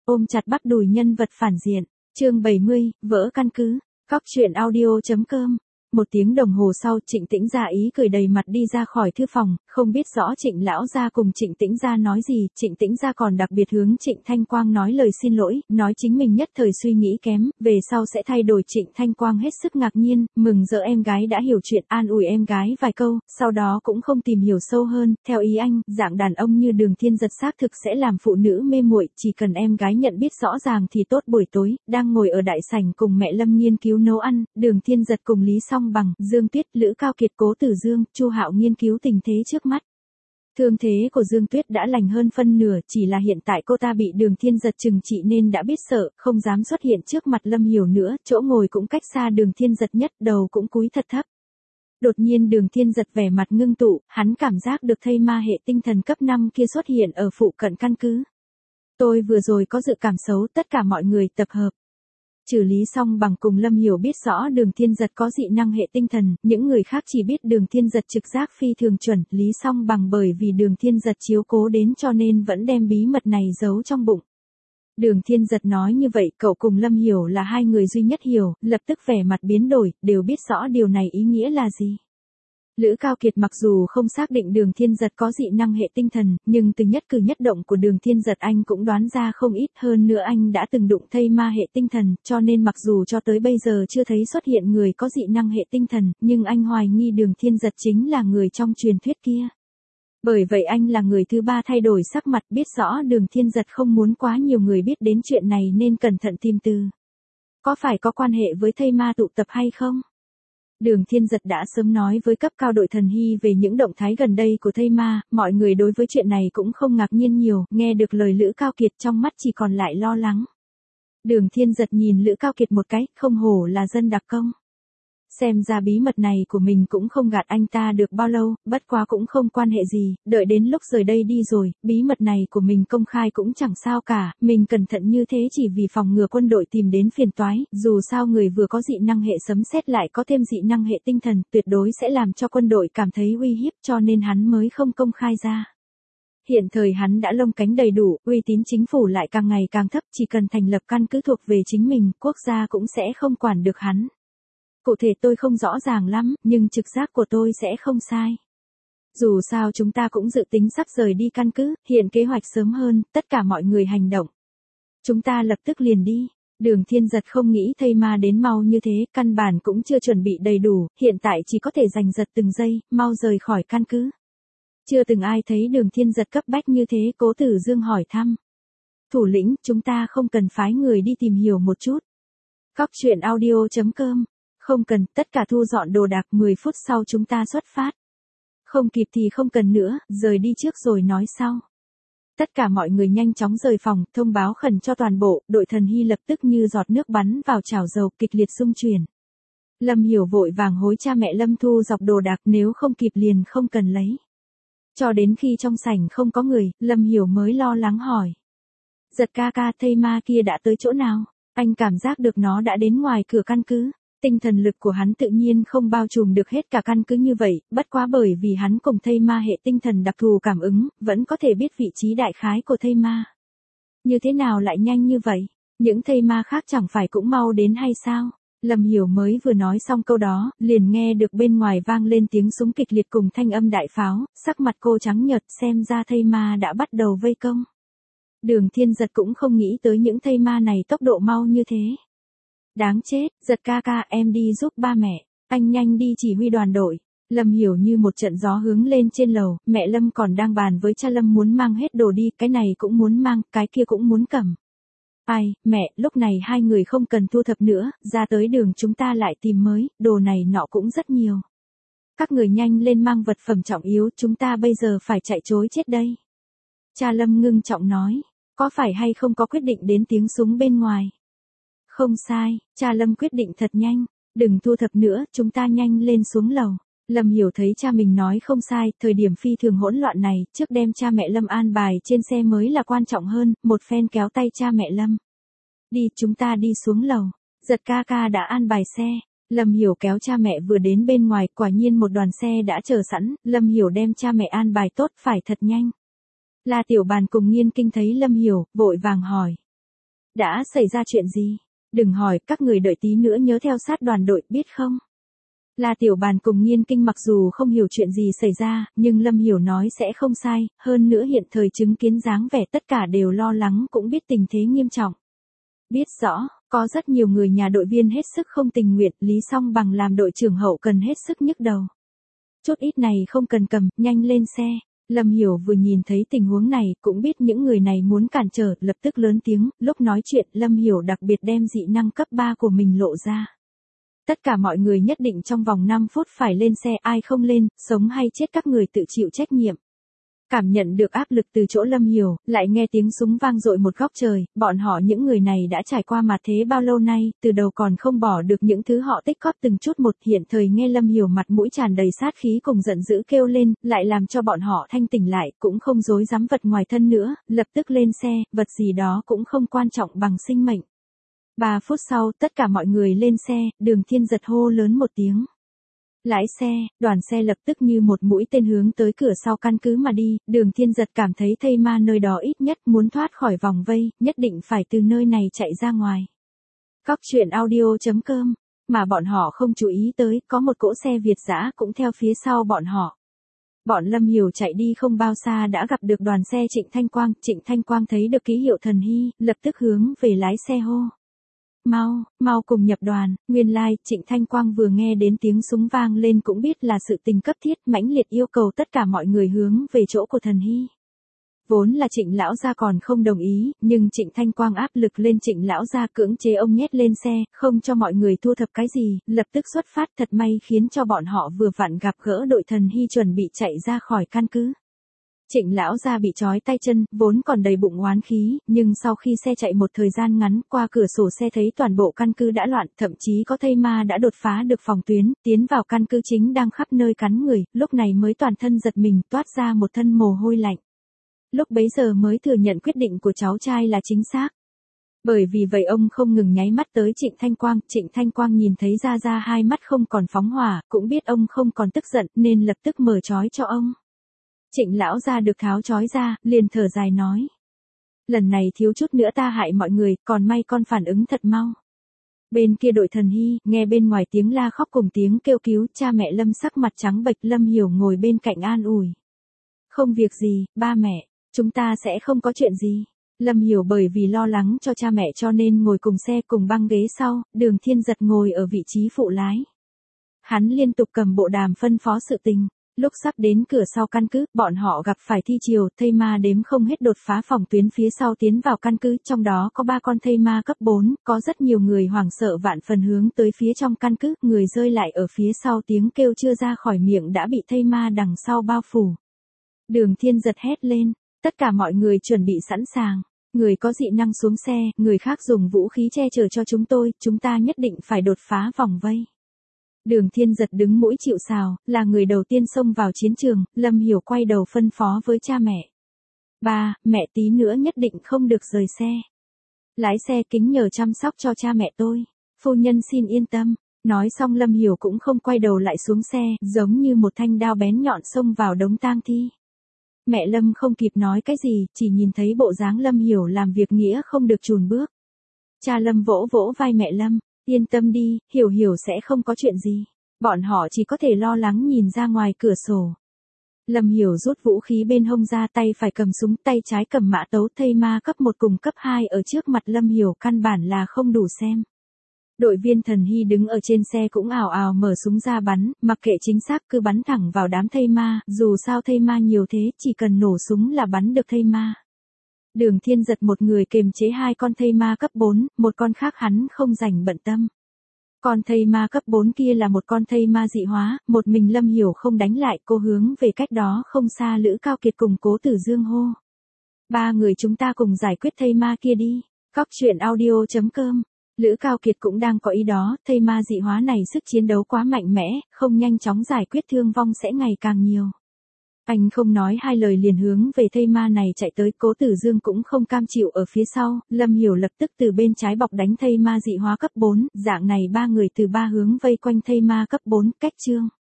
Ôm chặt bắp đùi nhân vật phản diện. Chương 70, vỡ căn cứ. Cóc truyện audio.com. Một tiếng đồng hồ sau, Trịnh Tĩnh Gia ý cười đầy mặt đi ra khỏi thư phòng, không biết rõ Trịnh lão gia cùng Trịnh Tĩnh Gia nói gì, Trịnh Tĩnh Gia còn đặc biệt hướng Trịnh Thanh Quang nói lời xin lỗi, nói chính mình nhất thời suy nghĩ kém, về sau sẽ thay đổi. Trịnh Thanh Quang hết sức ngạc nhiên, mừng rỡ em gái đã hiểu chuyện, an ủi em gái vài câu, sau đó cũng không tìm hiểu sâu hơn, theo ý anh, dạng đàn ông như Đường Thiên Giật xác thực sẽ làm phụ nữ mê muội, chỉ cần em gái nhận biết rõ ràng thì tốt. Buổi tối, đang ngồi ở đại sảnh cùng mẹ Lâm nghiên cứu nấu ăn, Đường Thiên Giật cùng Lý Song Bằng, Dương Tuyết, Lữ Cao Kiệt, Cố Tử Dương, Chu Hạo nghiên cứu tình thế trước mắt. Thương thế của Dương Tuyết đã lành hơn phân nửa, chỉ là hiện tại cô ta bị Đường Thiên Giật trừng trị nên đã biết sợ, không dám xuất hiện trước mặt Lâm Hiểu nữa, chỗ ngồi cũng cách xa Đường Thiên Giật nhất, đầu cũng cúi thật thấp. Đột nhiên Đường Thiên Giật vẻ mặt ngưng tụ, hắn cảm giác được thây ma hệ tinh thần cấp 5 kia xuất hiện ở phụ cận căn cứ. Tôi vừa rồi có dự cảm xấu, tất cả mọi người tập hợp. Trừ Lý Song Bằng cùng Lâm Hiểu biết rõ Đường Thiên Giật có dị năng hệ tinh thần, những người khác chỉ biết Đường Thiên Giật trực giác phi thường chuẩn, Lý Song Bằng bởi vì Đường Thiên Giật chiếu cố đến cho nên vẫn đem bí mật này giấu trong bụng. Đường Thiên Giật nói như vậy, cậu cùng Lâm Hiểu là hai người duy nhất hiểu, lập tức vẻ mặt biến đổi, đều biết rõ điều này ý nghĩa là gì. Lữ Cao Kiệt mặc dù không xác định Đường Thiên Giật có dị năng hệ tinh thần, nhưng từ nhất cử nhất động của Đường Thiên Giật anh cũng đoán ra không ít, hơn nữa anh đã từng đụng thây ma hệ tinh thần, cho nên mặc dù cho tới bây giờ chưa thấy xuất hiện người có dị năng hệ tinh thần, nhưng anh hoài nghi Đường Thiên Giật chính là người trong truyền thuyết kia. Bởi vậy anh là người thứ ba thay đổi sắc mặt, biết rõ Đường Thiên Giật không muốn quá nhiều người biết đến chuyện này nên cẩn thận tìm từ. Có phải có quan hệ với thây ma tụ tập hay không? Đường Thiên Giật đã sớm nói với cấp cao đội thần hy về những động thái gần đây của thây ma, mọi người đối với chuyện này cũng không ngạc nhiên nhiều, nghe được lời Lữ Cao Kiệt trong mắt chỉ còn lại lo lắng. Đường Thiên Giật nhìn Lữ Cao Kiệt một cái, không hổ là dân đặc công. Xem ra bí mật này của mình cũng không gạt anh ta được bao lâu, bất quá cũng không quan hệ gì, đợi đến lúc rời đây đi rồi, bí mật này của mình công khai cũng chẳng sao cả, mình cẩn thận như thế chỉ vì phòng ngừa quân đội tìm đến phiền toái, dù sao người vừa có dị năng hệ sấm sét lại có thêm dị năng hệ tinh thần, tuyệt đối sẽ làm cho quân đội cảm thấy uy hiếp cho nên hắn mới không công khai ra. Hiện thời hắn đã lông cánh đầy đủ, uy tín chính phủ lại càng ngày càng thấp, chỉ cần thành lập căn cứ thuộc về chính mình, quốc gia cũng sẽ không quản được hắn. Cụ thể tôi không rõ ràng lắm, nhưng trực giác của tôi sẽ không sai. Dù sao chúng ta cũng dự tính sắp rời đi căn cứ, hiện kế hoạch sớm hơn, tất cả mọi người hành động. Chúng ta lập tức liền đi. Đường Thiên Giật không nghĩ thây ma đến mau như thế, căn bản cũng chưa chuẩn bị đầy đủ, hiện tại chỉ có thể giành giật từng giây, mau rời khỏi căn cứ. Chưa từng ai thấy Đường Thiên Giật cấp bách như thế, Cố Tử Dương hỏi thăm. Thủ lĩnh, chúng ta không cần phái người đi tìm hiểu một chút. Cóc truyện audio.com. Không cần, tất cả thu dọn đồ đạc, 10 phút sau chúng ta xuất phát. Không kịp thì không cần nữa, rời đi trước rồi nói sau. Tất cả mọi người nhanh chóng rời phòng, thông báo khẩn cho toàn bộ, đội thần hy lập tức như giọt nước bắn vào chảo dầu, kịch liệt xung chuyển. Lâm Hiểu vội vàng hối cha mẹ Lâm thu dọc đồ đạc, nếu không kịp liền không cần lấy. Cho đến khi trong sảnh không có người, Lâm Hiểu mới lo lắng hỏi. Giật ca ca, thây ma kia đã tới chỗ nào? Anh cảm giác được nó đã đến ngoài cửa căn cứ. Tinh thần lực của hắn tự nhiên không bao trùm được hết cả căn cứ như vậy, bất quá bởi vì hắn cùng thây ma hệ tinh thần đặc thù cảm ứng, vẫn có thể biết vị trí đại khái của thây ma. Như thế nào lại nhanh như vậy? Những thây ma khác chẳng phải cũng mau đến hay sao? Lâm Hiểu mới vừa nói xong câu đó, liền nghe được bên ngoài vang lên tiếng súng kịch liệt cùng thanh âm đại pháo, sắc mặt cô trắng nhợt, xem ra thây ma đã bắt đầu vây công. Đường Thiên Giật cũng không nghĩ tới những thây ma này tốc độ mau như thế. Đáng chết, Giật ca ca, em đi giúp ba mẹ, anh nhanh đi chỉ huy đoàn đội. Lâm Hiểu như một trận gió hướng lên trên lầu, mẹ Lâm còn đang bàn với cha Lâm muốn mang hết đồ đi, cái này cũng muốn mang, cái kia cũng muốn cầm. Ai, mẹ, lúc này hai người không cần thu thập nữa, ra tới đường chúng ta lại tìm mới, đồ này nọ cũng rất nhiều. Các người nhanh lên mang vật phẩm trọng yếu, chúng ta bây giờ phải chạy trối chết đây. Cha Lâm ngưng trọng nói, có phải hay không có quyết định đến tiếng súng bên ngoài? Không sai, cha Lâm quyết định thật nhanh, đừng thu thập nữa, chúng ta nhanh lên xuống lầu. Lâm Hiểu thấy cha mình nói không sai, thời điểm phi thường hỗn loạn này, trước đem cha mẹ Lâm an bài trên xe mới là quan trọng hơn, một phen kéo tay cha mẹ Lâm. Đi, chúng ta đi xuống lầu. Giật ca ca đã an bài xe. Lâm Hiểu kéo cha mẹ vừa đến bên ngoài, quả nhiên một đoàn xe đã chờ sẵn, Lâm Hiểu đem cha mẹ an bài tốt, phải thật nhanh. La Tiểu Bàn cùng Nghiên Kinh thấy Lâm Hiểu, vội vàng hỏi. Đã xảy ra chuyện gì? Đừng hỏi, các người đợi tí nữa nhớ theo sát đoàn đội, biết không? La Tiểu Bàn cùng Nhiên Kinh mặc dù không hiểu chuyện gì xảy ra, nhưng Lâm Hiểu nói sẽ không sai, hơn nữa hiện thời chứng kiến dáng vẻ tất cả đều lo lắng cũng biết tình thế nghiêm trọng. Biết rõ, có rất nhiều người nhà đội viên hết sức không tình nguyện, Lý Song Bằng làm đội trưởng hậu cần hết sức nhức đầu. Chút ít này không cần cầm, nhanh lên xe. Lâm Hiểu vừa nhìn thấy tình huống này, cũng biết những người này muốn cản trở, lập tức lớn tiếng, lúc nói chuyện, Lâm Hiểu đặc biệt đem dị năng cấp 3 của mình lộ ra. Tất cả mọi người nhất định trong vòng 5 phút phải lên xe, ai không lên, sống hay chết các người tự chịu trách nhiệm. Cảm nhận được áp lực từ chỗ Lâm Hiểu, lại nghe tiếng súng vang dội một góc trời, bọn họ những người này đã trải qua mà thế bao lâu nay, từ đầu còn không bỏ được những thứ họ tích góp từng chút một, hiện thời nghe Lâm Hiểu mặt mũi tràn đầy sát khí cùng giận dữ kêu lên, lại làm cho bọn họ thanh tỉnh lại, cũng không dối dám vật ngoài thân nữa, lập tức lên xe, vật gì đó cũng không quan trọng bằng sinh mệnh. 3 phút sau, tất cả mọi người lên xe, Đường Thiên Giật hô lớn một tiếng. Lái xe, đoàn xe lập tức như một mũi tên hướng tới cửa sau căn cứ mà đi, Đường Thiên Giật cảm thấy thây ma nơi đó ít nhất muốn thoát khỏi vòng vây, nhất định phải từ nơi này chạy ra ngoài. Cóc truyện audio.com, mà bọn họ không chú ý tới, có một cỗ xe Việt dã cũng theo phía sau bọn họ. Bọn Lâm Hiểu chạy đi không bao xa đã gặp được đoàn xe Trịnh Thanh Quang thấy được ký hiệu thần hy, lập tức hướng về lái xe hô. Mau cùng nhập đoàn, nguyên lai, Trịnh Thanh Quang vừa nghe đến tiếng súng vang lên cũng biết là sự tình cấp thiết, mãnh liệt yêu cầu tất cả mọi người hướng về chỗ của thần hy. Vốn là Trịnh lão gia còn không đồng ý, nhưng Trịnh Thanh Quang áp lực lên Trịnh lão gia cưỡng chế ông nhét lên xe, không cho mọi người thu thập cái gì, lập tức xuất phát, thật may khiến cho bọn họ vừa vặn gặp gỡ đội thần hy chuẩn bị chạy ra khỏi căn cứ. Trịnh lão gia bị trói tay chân, vốn còn đầy bụng oán khí, nhưng sau khi xe chạy một thời gian ngắn, qua cửa sổ xe thấy toàn bộ căn cứ đã loạn, thậm chí có thây ma đã đột phá được phòng tuyến, tiến vào căn cứ chính đang khắp nơi cắn người, lúc này mới toàn thân giật mình, toát ra một thân mồ hôi lạnh. Lúc bấy giờ mới thừa nhận quyết định của cháu trai là chính xác. Bởi vì vậy ông không ngừng nháy mắt tới Trịnh Thanh Quang nhìn thấy ra hai mắt không còn phóng hỏa, cũng biết ông không còn tức giận, nên lập tức mở trói cho ông. Trịnh lão gia được tháo trói ra, liền thở dài nói. Lần này thiếu chút nữa ta hại mọi người, còn may con phản ứng thật mau. Bên kia đội thần hy, nghe bên ngoài tiếng la khóc cùng tiếng kêu cứu, cha mẹ Lâm sắc mặt trắng bệch, Lâm Hiểu ngồi bên cạnh an ủi. Không việc gì, ba mẹ, chúng ta sẽ không có chuyện gì. Lâm Hiểu bởi vì lo lắng cho cha mẹ cho nên ngồi cùng xe cùng băng ghế sau, Đường Thiên Giật ngồi ở vị trí phụ lái. Hắn liên tục cầm bộ đàm phân phó sự tình. Lúc sắp đến cửa sau căn cứ, bọn họ gặp phải thi triều, thây ma đếm không hết đột phá phòng tuyến phía sau tiến vào căn cứ, trong đó có 3 con thây ma cấp 4, có rất nhiều người hoảng sợ vạn phần hướng tới phía trong căn cứ, người rơi lại ở phía sau tiếng kêu chưa ra khỏi miệng đã bị thây ma đằng sau bao phủ. Đường Thiên Giật hét lên, tất cả mọi người chuẩn bị sẵn sàng, người có dị năng xuống xe, người khác dùng vũ khí che chở cho chúng ta nhất định phải đột phá vòng vây. Đường Thiên Giật đứng mũi chịu sào, là người đầu tiên xông vào chiến trường, Lâm Hiểu quay đầu phân phó với cha mẹ. Ba, mẹ tí nữa nhất định không được rời xe. Lái xe kính nhờ chăm sóc cho cha mẹ tôi. Phu nhân xin yên tâm. Nói xong Lâm Hiểu cũng không quay đầu lại xuống xe, giống như một thanh đao bén nhọn xông vào đống tang thi. Mẹ Lâm không kịp nói cái gì, chỉ nhìn thấy bộ dáng Lâm Hiểu làm việc nghĩa không được chùn bước. Cha Lâm vỗ vỗ vai mẹ Lâm. Yên tâm đi, Hiểu sẽ không có chuyện gì. Bọn họ chỉ có thể lo lắng nhìn ra ngoài cửa sổ. Lâm Hiểu rút vũ khí bên hông ra, tay phải cầm súng, tay trái cầm mã tấu, thây ma cấp 1 cùng cấp 2 ở trước mặt Lâm Hiểu căn bản là không đủ xem. Đội viên thần hy đứng ở trên xe cũng ào ào mở súng ra bắn, mặc kệ chính xác cứ bắn thẳng vào đám thây ma, dù sao thây ma nhiều thế, chỉ cần nổ súng là bắn được thây ma. Đường Thiên Giật một người kiềm chế 2 con thây ma cấp 4, một con khác hắn không rảnh bận tâm. Con thây ma cấp 4 kia là một con thây ma dị hóa, một mình Lâm Hiểu không đánh lại, cô hướng về cách đó không xa Lữ Cao Kiệt cùng Cố Tử Dương hô. 3 người chúng ta cùng giải quyết thây ma kia đi. Cóc truyện audio.com. Lữ Cao Kiệt cũng đang có ý đó, thây ma dị hóa này sức chiến đấu quá mạnh mẽ, không nhanh chóng giải quyết thương vong sẽ ngày càng nhiều. Anh không nói hai lời liền hướng về thây ma này chạy tới, Cố Tử Dương cũng không cam chịu ở phía sau, Lâm Hiểu lập tức từ bên trái bọc đánh thây ma dị hóa cấp 4, dạng này 3 người từ 3 hướng vây quanh thây ma cấp 4, cách chương.